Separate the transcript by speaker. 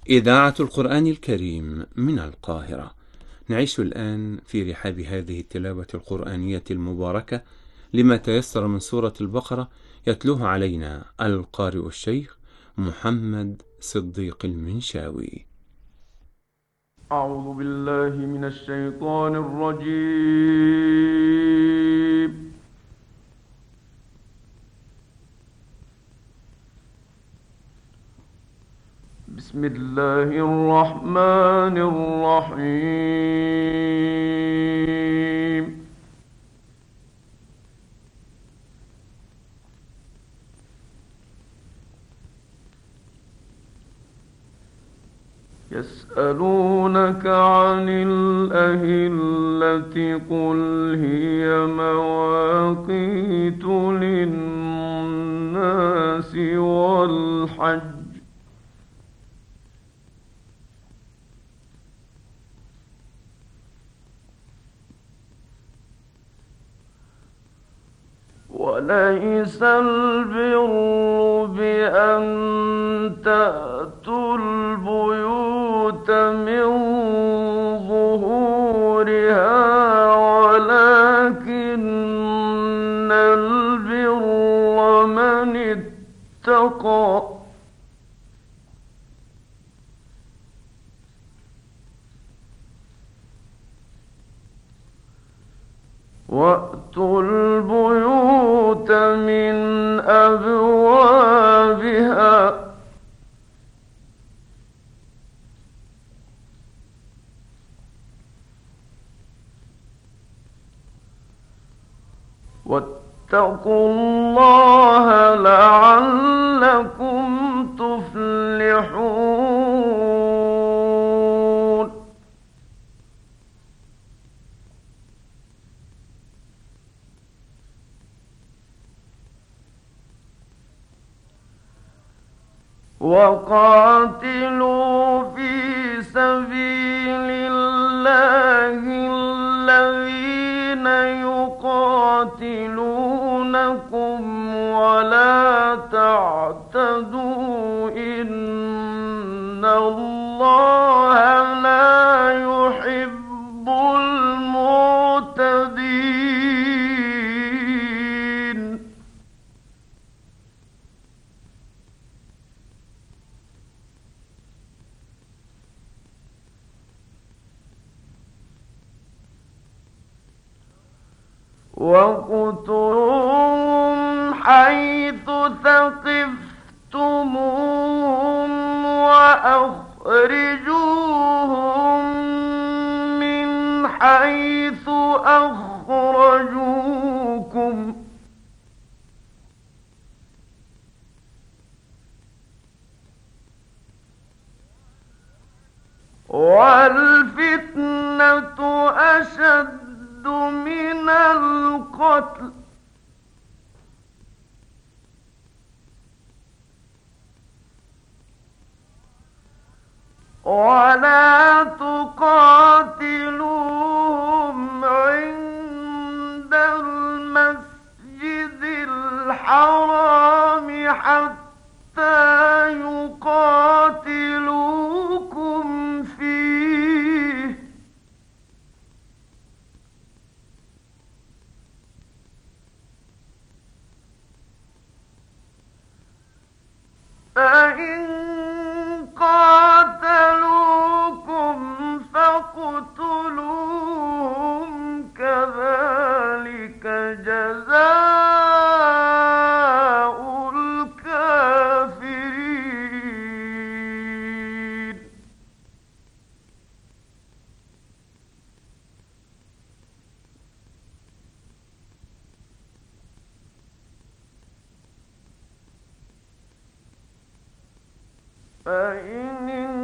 Speaker 1: إذاعة القرآن الكريم من القاهرة. نعيش الآن في رحاب هذه التلاوة القرآنية المباركة لما تيسر من سورة البقرة، يتلوه علينا القارئ الشيخ محمد صديق المنشاوي.
Speaker 2: أعوذ بالله من الشيطان الرجيم. بسم الله الرحمن الرحيم. يسألونك عن الأهلة قل هي مواقيت للناس والحج وليس البر بأن تأتوا البيوت من ظهورها ولكن البر من اتقى وأتوا البيوت من أبوابها واتقوا الله لعلكم تفلحون. وقاتلوا في سبيل الله الذين يقاتلونكم ولا تعتدوا إن الله لا يحب المعتدين. واقتلوهم حيث ثقفتموهم وأخرجوهم من حيث أخرجوكم والفتنة أشد من القتل ولا تقاتلوهم عند المسجد الحرام حتى يقاتلوكم فيه فإن قاتلوكم فاقتلوهم كذلك جزاء الكافرين. فإن